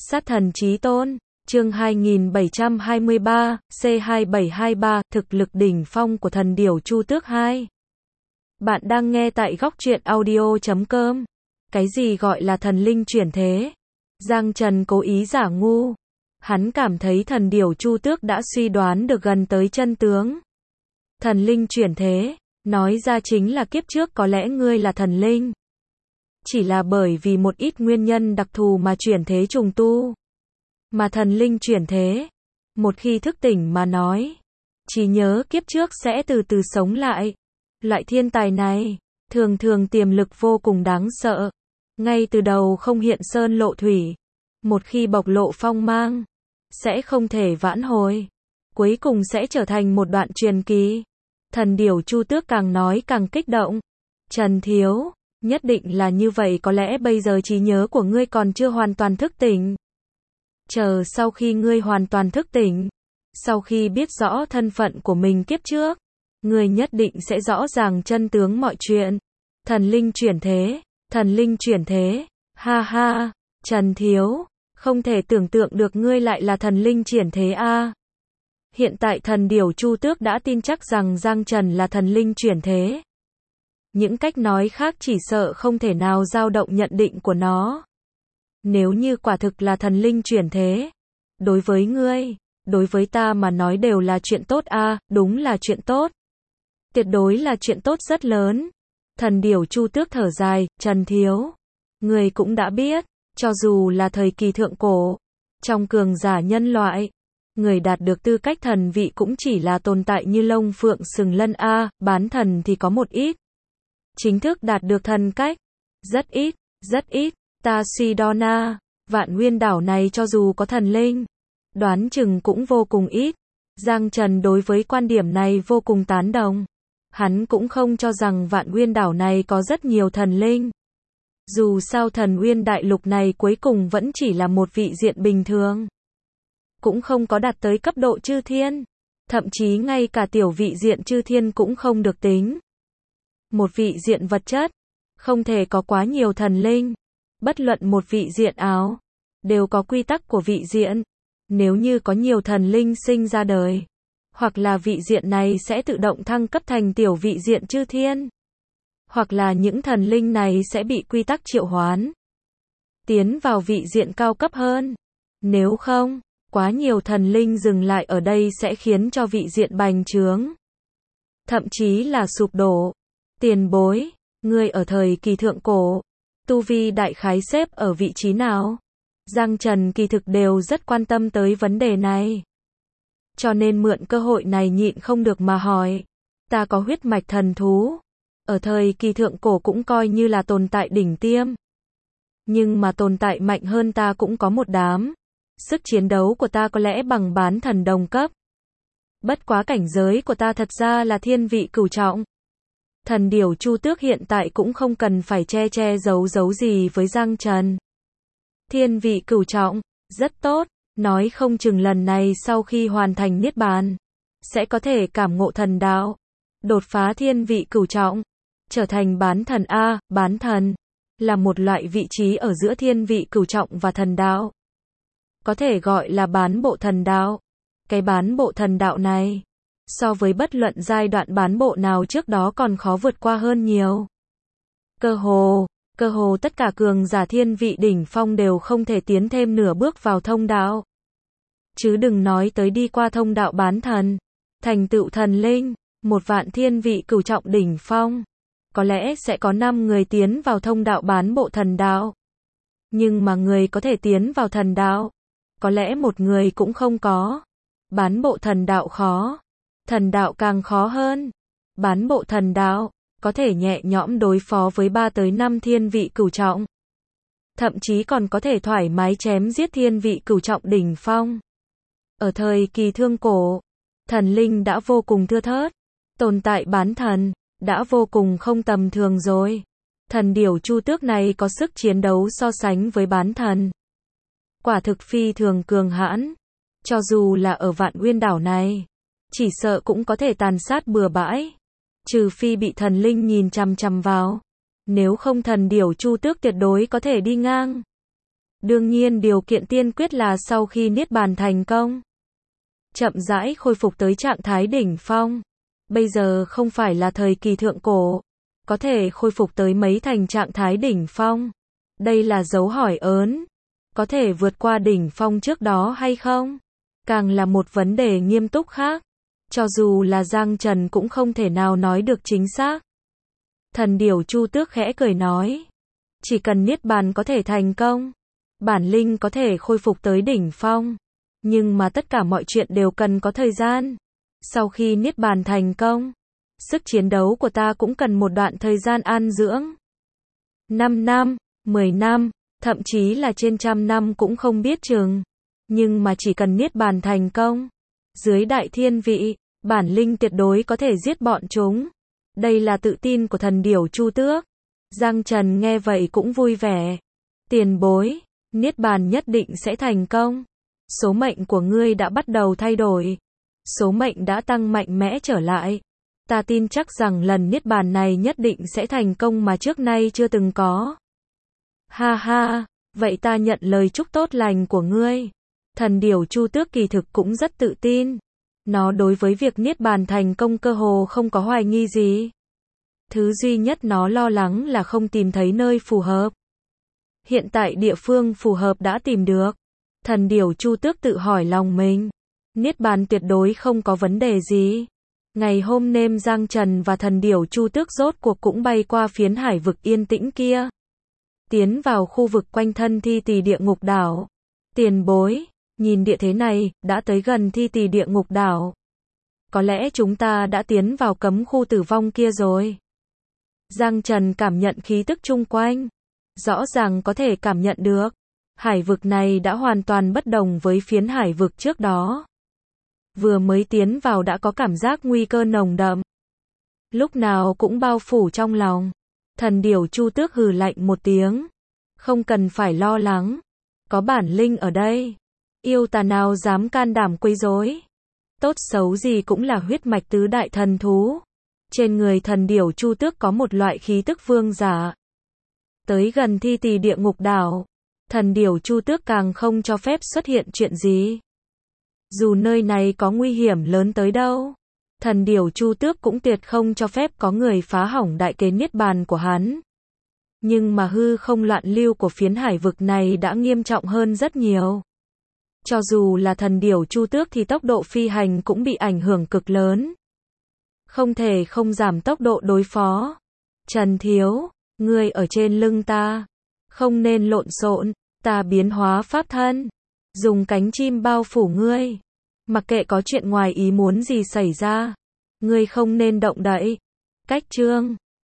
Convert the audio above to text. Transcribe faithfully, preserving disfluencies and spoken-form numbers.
Sát thần chí tôn, chương hai nghìn bảy trăm hai mươi ba, C hai bảy hai ba, thực lực đỉnh phong của thần điểu Chu Tước hai. Bạn đang nghe tại góc truyện audio chấm com. Cái gì gọi là thần linh chuyển thế? Giang Trần cố ý giả ngu. Hắn cảm thấy thần điểu Chu Tước đã suy đoán được gần tới chân tướng. Thần linh chuyển thế, nói ra chính là kiếp trước có lẽ ngươi là thần linh. Chỉ là bởi vì một ít nguyên nhân đặc thù mà chuyển thế trùng tu. Mà thần linh chuyển thế, một khi thức tỉnh mà nói, trí nhớ kiếp trước sẽ từ từ sống lại. Loại thiên tài này, thường thường tiềm lực vô cùng đáng sợ. Ngay từ đầu không hiện sơn lộ thủy. Một khi bộc lộ phong mang, sẽ không thể vãn hồi. Cuối cùng sẽ trở thành một đoạn truyền kỳ. Thần điểu Chu Tước càng nói càng kích động. Trần Thiếu, nhất định là như vậy, có lẽ bây giờ trí nhớ của ngươi còn chưa hoàn toàn thức tỉnh. Chờ sau khi ngươi hoàn toàn thức tỉnh, sau khi biết rõ thân phận của mình kiếp trước, ngươi nhất định sẽ rõ ràng chân tướng mọi chuyện. Thần linh chuyển thế, thần linh chuyển thế, ha ha, Trần Thiếu, không thể tưởng tượng được ngươi lại là thần linh chuyển thế a. À. Hiện tại thần điểu Chu Tước đã tin chắc rằng Giang Trần là thần linh chuyển thế. Những cách nói khác chỉ sợ không thể nào dao động nhận định của nó. Nếu như quả thực là thần linh chuyển thế, đối với ngươi, đối với ta mà nói đều là chuyện tốt a, à, đúng là chuyện tốt. Tuyệt đối là chuyện tốt rất lớn. Thần điểu Chu Tước thở dài, Trần Thiếu, ngươi cũng đã biết, cho dù là thời kỳ thượng cổ, trong cường giả nhân loại, người đạt được tư cách thần vị cũng chỉ là tồn tại như lông phượng sừng lân a, à, bán thần thì có một ít. Chính thức đạt được thần cách, rất ít, rất ít. Ta suy đo na, Vạn Nguyên đảo này cho dù có thần linh, đoán chừng cũng vô cùng ít. Giang Trần đối với quan điểm này vô cùng tán đồng. Hắn cũng không cho rằng Vạn Nguyên đảo này có rất nhiều thần linh. Dù sao thần Nguyên đại lục này cuối cùng vẫn chỉ là một vị diện bình thường. Cũng không có đạt tới cấp độ chư thiên. Thậm chí ngay cả tiểu vị diện chư thiên cũng không được tính. Một vị diện vật chất, không thể có quá nhiều thần linh. Bất luận một vị diện áo, đều có quy tắc của vị diện. Nếu như có nhiều thần linh sinh ra đời, hoặc là vị diện này sẽ tự động thăng cấp thành tiểu vị diện chư thiên, hoặc là những thần linh này sẽ bị quy tắc triệu hoán, tiến vào vị diện cao cấp hơn. Nếu không, quá nhiều thần linh dừng lại ở đây sẽ khiến cho vị diện bành trướng, thậm chí là sụp đổ. Tiền bối, ngươi ở thời kỳ thượng cổ, tu vi đại khái xếp ở vị trí nào? Giang Trần kỳ thực đều rất quan tâm tới vấn đề này. Cho nên mượn cơ hội này nhịn không được mà hỏi. Ta có huyết mạch thần thú. Ở thời kỳ thượng cổ cũng coi như là tồn tại đỉnh tiêm. Nhưng mà tồn tại mạnh hơn ta cũng có một đám. Sức chiến đấu của ta có lẽ bằng bán thần đồng cấp. Bất quá cảnh giới của ta thật ra là thiên vị cửu trọng. Thần điểu Chu Tước hiện tại cũng không cần phải che che giấu giấu gì với Giang Trần. Thiên vị cửu trọng, rất tốt, nói không chừng lần này sau khi hoàn thành niết bàn, sẽ có thể cảm ngộ thần đạo, đột phá thiên vị cửu trọng, trở thành bán thần a, bán thần là một loại vị trí ở giữa thiên vị cửu trọng và thần đạo. Có thể gọi là bán bộ thần đạo. Cái bán bộ thần đạo này, so với bất luận giai đoạn bán bộ nào trước đó còn khó vượt qua hơn nhiều. Cơ hồ, cơ hồ tất cả cường giả thiên vị đỉnh phong đều không thể tiến thêm nửa bước vào thông đạo. Chứ đừng nói tới đi qua thông đạo bán thần, thành tựu thần linh, một vạn thiên vị cửu trọng đỉnh phong. Có lẽ sẽ có năm người tiến vào thông đạo bán bộ thần đạo. Nhưng mà người có thể tiến vào thần đạo, có lẽ một người cũng không có. Bán bộ thần đạo khó. Thần đạo càng khó hơn. Bán bộ thần đạo, có thể nhẹ nhõm đối phó với ba tới năm thiên vị cửu trọng. Thậm chí còn có thể thoải mái chém giết thiên vị cửu trọng đỉnh phong. Ở thời kỳ thương cổ, thần linh đã vô cùng thưa thớt. Tồn tại bán thần, đã vô cùng không tầm thường rồi. Thần điểu Chu Tước này có sức chiến đấu so sánh với bán thần. Quả thực phi thường cường hãn. Cho dù là ở Vạn Nguyên đảo này, chỉ sợ cũng có thể tàn sát bừa bãi. Trừ phi bị thần linh nhìn chằm chằm vào. Nếu không thần điểu Chu Tước tuyệt đối có thể đi ngang. Đương nhiên điều kiện tiên quyết là sau khi niết bàn thành công, chậm rãi khôi phục tới trạng thái đỉnh phong. Bây giờ không phải là thời kỳ thượng cổ, có thể khôi phục tới mấy thành trạng thái đỉnh phong. Đây là dấu hỏi ớn, có thể vượt qua đỉnh phong trước đó hay không? Càng là một vấn đề nghiêm túc khác. Cho dù là Giang Trần cũng không thể nào nói được chính xác. Thần điểu Chu Tước khẽ cười nói, chỉ cần niết bàn có thể thành công, bản linh có thể khôi phục tới đỉnh phong, nhưng mà tất cả mọi chuyện đều cần có thời gian. Sau khi niết bàn thành công, sức chiến đấu của ta cũng cần một đoạn thời gian an dưỡng. năm năm, mười năm, thậm chí là trên trăm năm cũng không biết chừng. Nhưng mà chỉ cần niết bàn thành công, dưới đại thiên vị, bản linh tuyệt đối có thể giết bọn chúng. Đây là tự tin của thần điểu Chu Tước. Giang Trần nghe vậy cũng vui vẻ. Tiền bối, niết bàn nhất định sẽ thành công. Số mệnh của ngươi đã bắt đầu thay đổi. Số mệnh đã tăng mạnh mẽ trở lại. Ta tin chắc rằng lần niết bàn này nhất định sẽ thành công mà trước nay chưa từng có. Ha ha, vậy ta nhận lời chúc tốt lành của ngươi. Thần điểu Chu Tước kỳ thực cũng rất tự tin. Nó đối với việc niết bàn thành công cơ hồ không có hoài nghi gì. Thứ duy nhất nó lo lắng là không tìm thấy nơi phù hợp. Hiện tại địa phương phù hợp đã tìm được. Thần điểu Chu Tước tự hỏi lòng mình. Niết bàn tuyệt đối không có vấn đề gì. Ngày hôm nêm Giang Trần và thần điểu Chu Tước rốt cuộc cũng bay qua phiến hải vực yên tĩnh kia. Tiến vào khu vực quanh thân Thi Tỳ địa ngục đảo. Tiền bối, nhìn địa thế này, đã tới gần Thi Tỳ địa ngục đảo. Có lẽ chúng ta đã tiến vào cấm khu tử vong kia rồi. Giang Trần cảm nhận khí tức chung quanh. Rõ ràng có thể cảm nhận được. Hải vực này đã hoàn toàn bất đồng với phiến hải vực trước đó. Vừa mới tiến vào đã có cảm giác nguy cơ nồng đậm. Lúc nào cũng bao phủ trong lòng. Thần điểu Chu Tước hừ lạnh một tiếng. Không cần phải lo lắng. Có bản linh ở đây. Yêu tà nào dám can đảm quấy rối. Tốt xấu gì cũng là huyết mạch tứ đại thần thú. Trên người thần điểu Chu Tước có một loại khí tức vương giả. Tới gần Thi Tỳ địa ngục đảo, thần điểu Chu Tước càng không cho phép xuất hiện chuyện gì. Dù nơi này có nguy hiểm lớn tới đâu, thần điểu Chu Tước cũng tuyệt không cho phép có người phá hỏng đại kế niết bàn của hắn. Nhưng mà hư không loạn lưu của phiến hải vực này đã nghiêm trọng hơn rất nhiều. Cho dù là thần điểu Chu Tước thì tốc độ phi hành cũng bị ảnh hưởng cực lớn. Không thể không giảm tốc độ đối phó. Trần Thiếu, ngươi ở trên lưng ta. Không nên lộn xộn, ta biến hóa pháp thân. Dùng cánh chim bao phủ ngươi. Mặc kệ có chuyện ngoài ý muốn gì xảy ra. Ngươi không nên động đậy. Cách chương